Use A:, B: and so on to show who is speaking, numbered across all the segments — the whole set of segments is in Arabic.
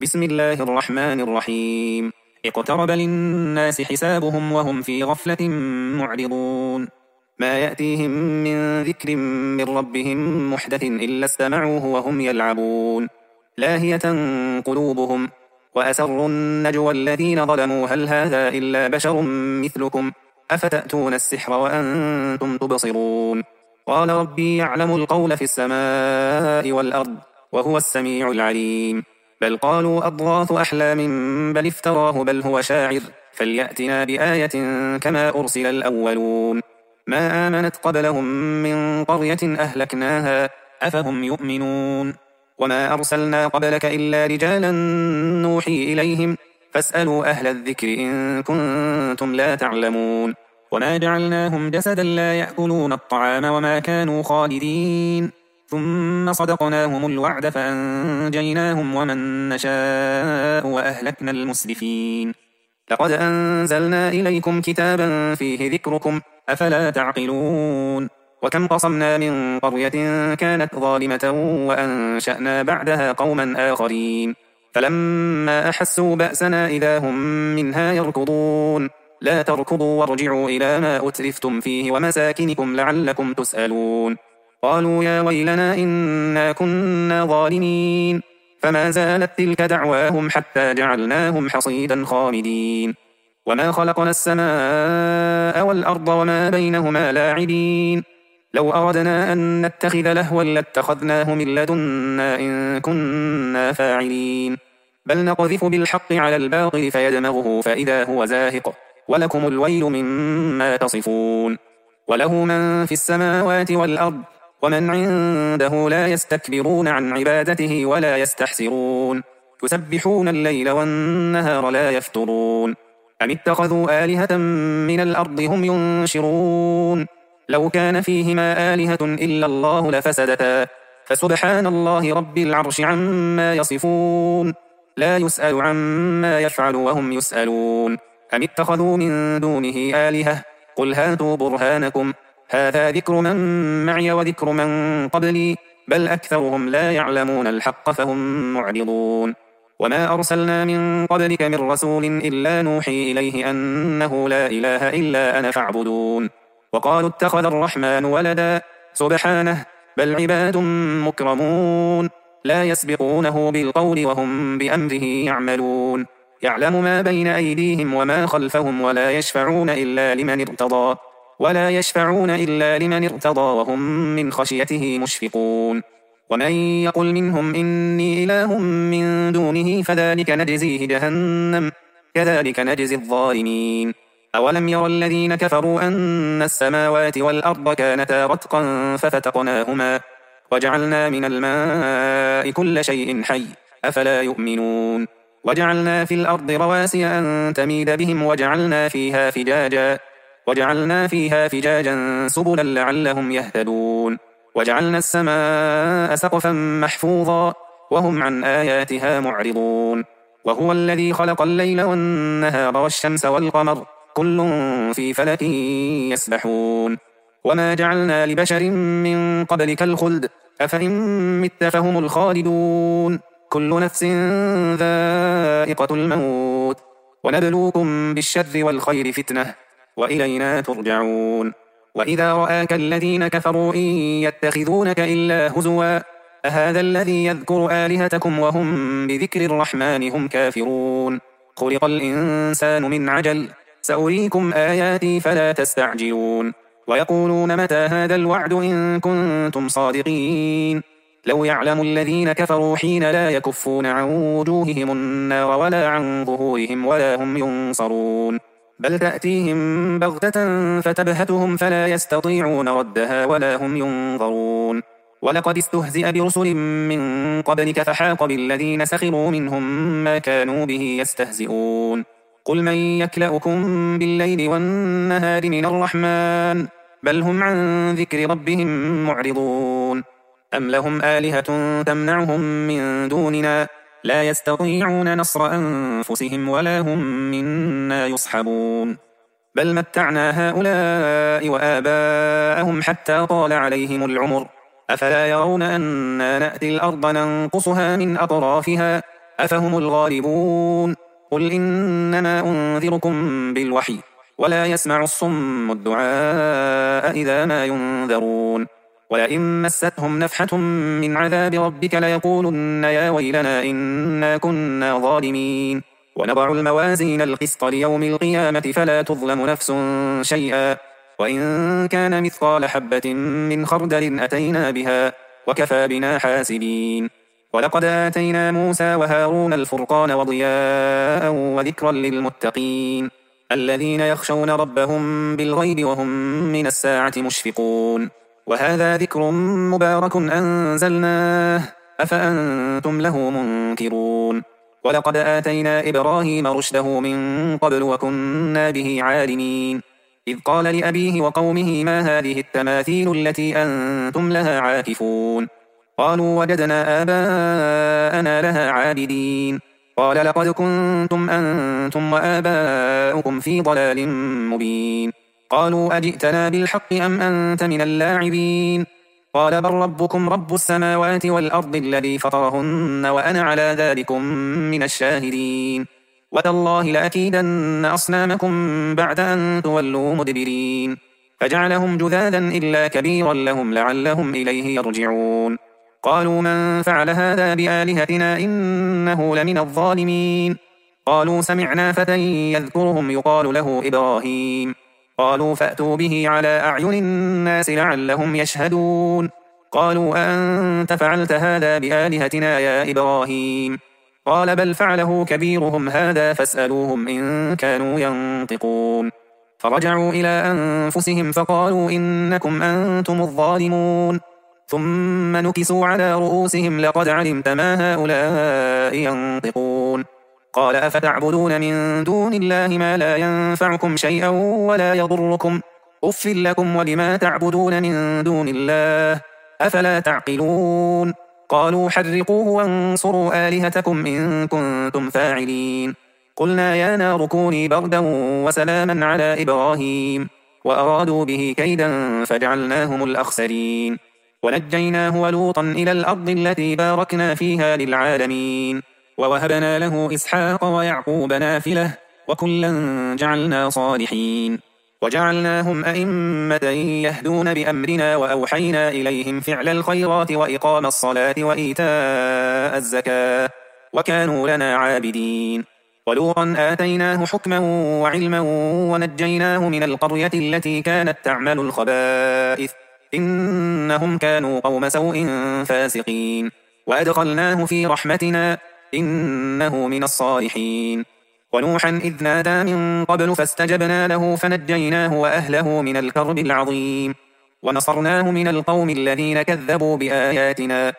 A: بسم الله الرحمن الرحيم. اقترب للناس حسابهم وهم في غفلة معرضون. ما يأتيهم من ذكر من ربهم محدث إلا استمعوه وهم يلعبون لاهية قلوبهم وأسروا النجوى الذين ظلموا هل هذا إلا بشر مثلكم أفتأتون السحر وأنتم تبصرون. قال ربي يعلم القول في السماء والأرض وهو السميع العليم. بل قالوا أضغاث أحلام بل افتراه بل هو شاعر فليأتنا بآية كما أرسل الأولون. ما آمنت قبلهم من قرية أهلكناها أفهم يؤمنون. وما أرسلنا قبلك إلا رجالا نوحي إليهم فاسألوا أهل الذكر إن كنتم لا تعلمون. وما جعلناهم جسدا لا يأكلون الطعام وما كانوا خالدين ثم صدقناهم الوعد فأنجيناهم ومن نشاء وأهلكنا المسرفين. لقد أنزلنا إليكم كتابا فيه ذكركم أفلا تعقلون. وكم قصمنا من قرية كانت ظالمة وأنشأنا بعدها قوما آخرين فلما أحسوا بأسنا إذا هم منها يركضون. لا تركضوا وارجعوا إلى ما أترفتم فيه ومساكنكم لعلكم تسألون. قالوا يا ويلنا إنا كنا ظالمين فما زالت تلك دعواهم حتى جعلناهم حصيدا خامدين. وما خلقنا السماء والأرض وما بينهما لاعبين. لو أردنا أن نتخذ لهوا لاتخذناه من لدنا إن كنا فاعلين. بل نقذف بالحق على الباطل فيدمغه فإذا هو زاهق ولكم الويل مما تصفون. وله من في السماوات والأرض ومن عنده لا يستكبرون عن عبادته ولا يستحسرون. يسبحون الليل والنهار لا يفترون. أم اتخذوا آلهة من الأرض هم ينشرون. لو كان فيهما آلهة إلا الله لفسدتا فسبحان الله رب العرش عما يصفون. لا يسأل عما يفعل وهم يسألون. أم اتخذوا من دونه آلهة قل هاتوا برهانكم هذا ذكر من معي وذكر من قبلي بل أكثرهم لا يعلمون الحق فهم معرضون. وما أرسلنا من قبلك من رسول إلا نوحي إليه أنه لا إله إلا أنا فاعبدون. وقالوا اتخذ الرحمن ولدا سبحانه بل عباد مكرمون لا يسبقونه بالقول وهم بأمره يعملون. يعلم ما بين أيديهم وما خلفهم ولا يشفعون إلا لمن ارتضى وهم من خشيته مشفقون. ومن يقل منهم إني إله من دونه فذلك نجزيه جهنم كذلك نجزي الظالمين. أولم يرى الذين كفروا أن السماوات والأرض كانتا رتقا ففتقناهما وجعلنا من الماء كل شيء حي أفلا يؤمنون. وجعلنا في الأرض رواسي أن تميد بهم وجعلنا فيها فجاجا سبلا لعلهم يهتدون. وجعلنا السماء سقفا محفوظا وهم عن آياتها معرضون. وهو الذي خلق الليل والنهار والشمس والقمر كل في فلك يسبحون. وما جعلنا لبشر من قبلك الخلد أفإن مت فهم الخالدون. كل نفس ذائقة الموت ونبلوكم بالشر والخير فتنة وإلينا ترجعون. وإذا رآك الذين كفروا إن يتخذونك إلا هزوا أهذا الذي يذكر آلهتكم وهم بذكر الرحمن هم كافرون. خلق الإنسان من عجل سأريكم آياتي فلا تستعجلون. ويقولون متى هذا الوعد إن كنتم صادقين. لو يعلم الذين كفروا حين لا يكفون عن وجوههم النار ولا عن ظهورهم ولا هم ينصرون. بل تأتيهم بغتة فتبهتهم فلا يستطيعون ردها ولا هم ينظرون. ولقد استهزئ برسل من قبلك فحاق بالذين سخروا منهم ما كانوا به يستهزئون. قل من يكلأكم بالليل والنهار من الرحمن بل هم عن ذكر ربهم معرضون. أم لهم آلهة تمنعهم من دوننا لا يستطيعون نصر أنفسهم ولا هم منا يصحبون. بل متعنا هؤلاء وآباءهم حتى طال عليهم العمر أفلا يرون أنا نأتي الأرض ننقصها من أطرافها أفهم الغالبون قل إنما أنذركم بالوحي ولا يسمع الصم الدعاء إذا ما ينذرون ولئن مستهم نفحة من عذاب ربك ليقولن يا ويلنا إنا كنا ظالمين ونضع الموازين القسط ليوم القيامة فلا تظلم نفس شيئا وإن كان مثقال حبة من خردل أتينا بها وكفى بنا حاسبين ولقد آتينا موسى وهارون الفرقان وضياء وذكرا للمتقين الذين يخشون ربهم بالغيب وهم من الساعة مشفقون وهذا ذكر مبارك أنزلناه أفأنتم له منكرون ولقد آتينا إبراهيم رشده من قبل وكنا به عالمين إذ قال لأبيه وقومه ما هذه التماثيل التي أنتم لها عاكفون قالوا وجدنا آباءنا لها عابدين قال لقد كنتم أنتم وآباؤكم في ضلال مبين قالوا أجئتنا بالحق أم أنت من اللاعبين قال بل ربكم رب السماوات والأرض الذي فطرهن وأنا على ذلكم من الشاهدين وتالله لأكيدن أصنامكم بعد أن تولوا مدبرين فجعلهم جذاذا إلا كبيرا لهم لعلهم إليه يرجعون قالوا من فعل هذا بآلهتنا إنه لمن الظالمين قالوا سمعنا فتى يذكرهم يقال له إبراهيم قالوا فأتوا به على أعين الناس لعلهم يشهدون قالوا أأنت فعلت هذا بآلهتنا يا إبراهيم قال بل فعله كبيرهم هذا فاسألوهم إن كانوا ينطقون فرجعوا إلى أنفسهم فقالوا إنكم أنتم الظالمون ثم نكسوا على رؤوسهم لقد علمت ما هؤلاء ينطقون قال أفتعبدون من دون الله ما لا ينفعكم شيئا ولا يضركم أف لكم ولما تعبدون من دون الله أفلا تعقلون قالوا حرقوه وانصروا آلهتكم إن كنتم فاعلين قلنا يا نار كوني بردا وسلاما على إبراهيم وأرادوا به كيدا فجعلناهم الأخسرين ونجيناه ولوطا إلى الأرض التي باركنا فيها للعالمين ووهبنا له إسحاق ويعقوب نافلة وكلا جعلنا صالحين وجعلناهم أئمة يهدون بأمرنا وأوحينا إليهم فعل الخيرات وإقام الصلاة وإيتاء الزكاة وكانوا لنا عابدين ولوطا آتيناه حكما وعلما ونجيناه من القرية التي كانت تعمل الخبائث إنهم كانوا قوم سوء فاسقين وأدخلناه في رحمتنا إنه من الصالحين ونوحا إذ نادى من قبل فاستجبنا له فنجيناه وأهله من الكرب العظيم ونصرناه من القوم الذين كذبوا بآياتنا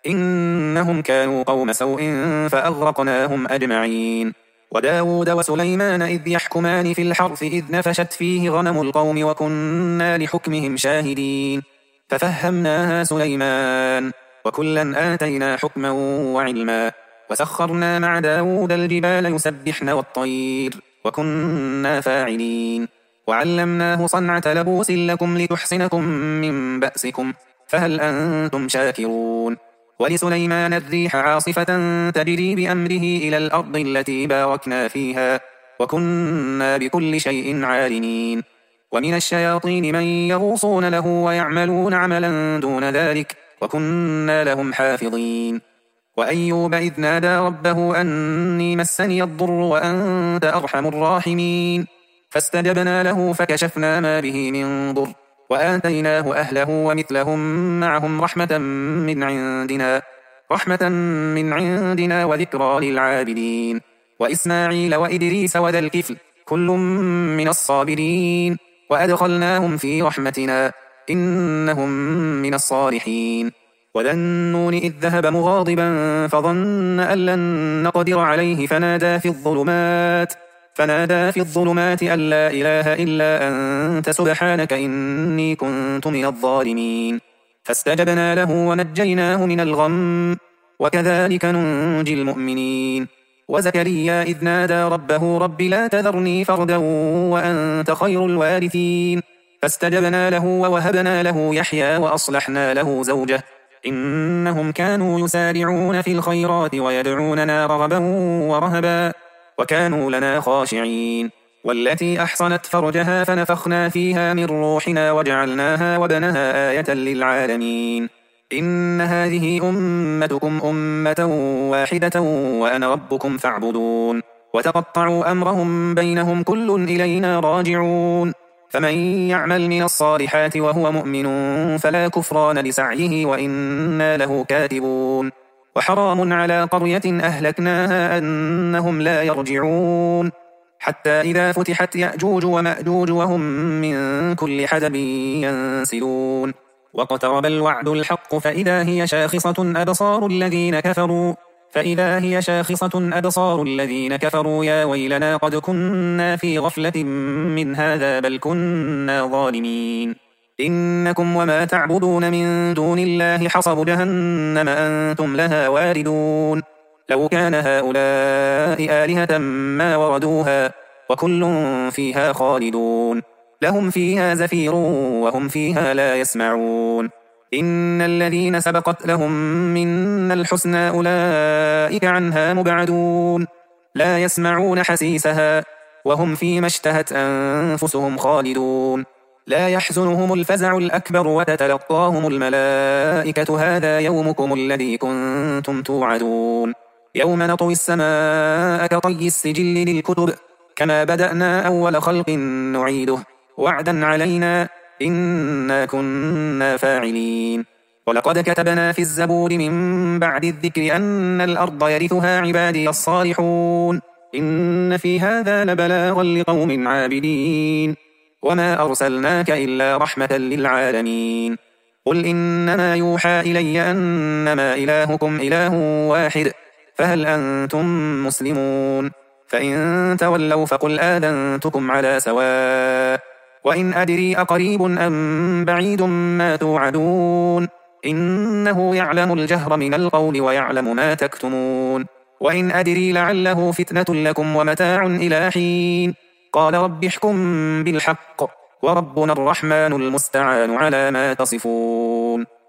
A: إنهم كانوا قوم سوء فأغرقناهم أجمعين وداود وسليمان إذ يحكمان في الحرث إذ نفشت فيه غنم القوم وكنا لحكمهم شاهدين ففهمناها سليمان وكلا آتينا حكما وعلما وسخرنا مع داود الجبال يسبحن والطير وكنا فاعلين وعلمناه صنعة لبوس لكم لتحصنكم من بأسكم فهل أنتم شاكرون ولسليمان الريح عاصفة تجري بأمره إلى الأرض التي باركنا فيها وكنا بكل شيء عالمين ومن الشياطين من يغوصون له ويعملون عملا دون ذلك وكنا لهم حافظين وأيوب إذ نادى ربه أني مسني الضر وأنت أرحم الراحمين فاستجبنا له فكشفنا ما به من ضر وآتيناه أهله ومثلهم معهم رحمة من عندنا وذكرى للعابدين وإسماعيل وإدريس وذا الكفل كل من الصابرين وأدخلناهم في رحمتنا إنهم من الصالحين وذا النون إذ ذهب مغاضبا فظن أن لن نقدر عليه فنادى في الظلمات أن لا إله إلا أنت سبحانك إني كنت من الظالمين فاستجبنا له ونجيناه من الغم وكذلك ننجي المؤمنين وزكريا إذ نادى ربه رب لا تذرني فردا وأنت خير الوارثين فاستجبنا له ووهبنا له يحيى وأصلحنا له زوجه إنهم كانوا يسارعون في الخيرات ويدعوننا رغبا ورهبا وكانوا لنا خاشعين والتي أحصنت فرجها فنفخنا فيها من روحنا وجعلناها وابنها آية للعالمين إن هذه أمتكم أمة واحدة وأنا ربكم فاعبدون وتقطعوا أمرهم بينهم كل إلينا راجعون فمن يعمل من الصالحات وهو مؤمن فلا كفران لسعيه وإنا له كاتبون وحرام على قرية أهلكناها أنهم لا يرجعون حتى إذا فتحت يأجوج ومأجوج وهم من كل حدب ينسلون واقترب الوعد الحق فإذا هي شاخصة أبصار الذين كفروا يا ويلنا قد كنا في غفلة من هذا بل كنا ظالمين إنكم وما تعبدون من دون الله حصب جهنم أنتم لها واردون لو كان هؤلاء آلهة ما وردوها وكل فيها خالدون لهم فيها زفير وهم فيها لا يسمعون إن الذين سبقت لهم منا الحسنى أولئك عنها مبعدون لا يسمعون حسيسها وهم فيما اشتهت أنفسهم خالدون لا يحزنهم الفزع الأكبر وتتلقاهم الملائكة هذا يومكم الذي كنتم توعدون يوم نطوي السماء كطي السجل للكتب كما بدأنا أول خلق نعيده وعدا علينا إنا كنا فاعلين ولقد كتبنا في الزبور من بعد الذكر أن الأرض يرثها عبادي الصالحون إن في هذا لبلاغا لقوم عابدين وما أرسلناك إلا رحمة للعالمين قل إنما يوحى إلي أنما إلهكم إله واحد فهل أنتم مسلمون فإن تولوا فقل آذنتكم على سواء وإن أدري أقريب أم بعيد ما توعدون إنه يعلم الجهر من القول ويعلم ما تكتمون وإن أدري لعله فتنة لكم ومتاع إلى حين قال رب احكم بالحق وربنا الرحمن المستعان على ما تصفون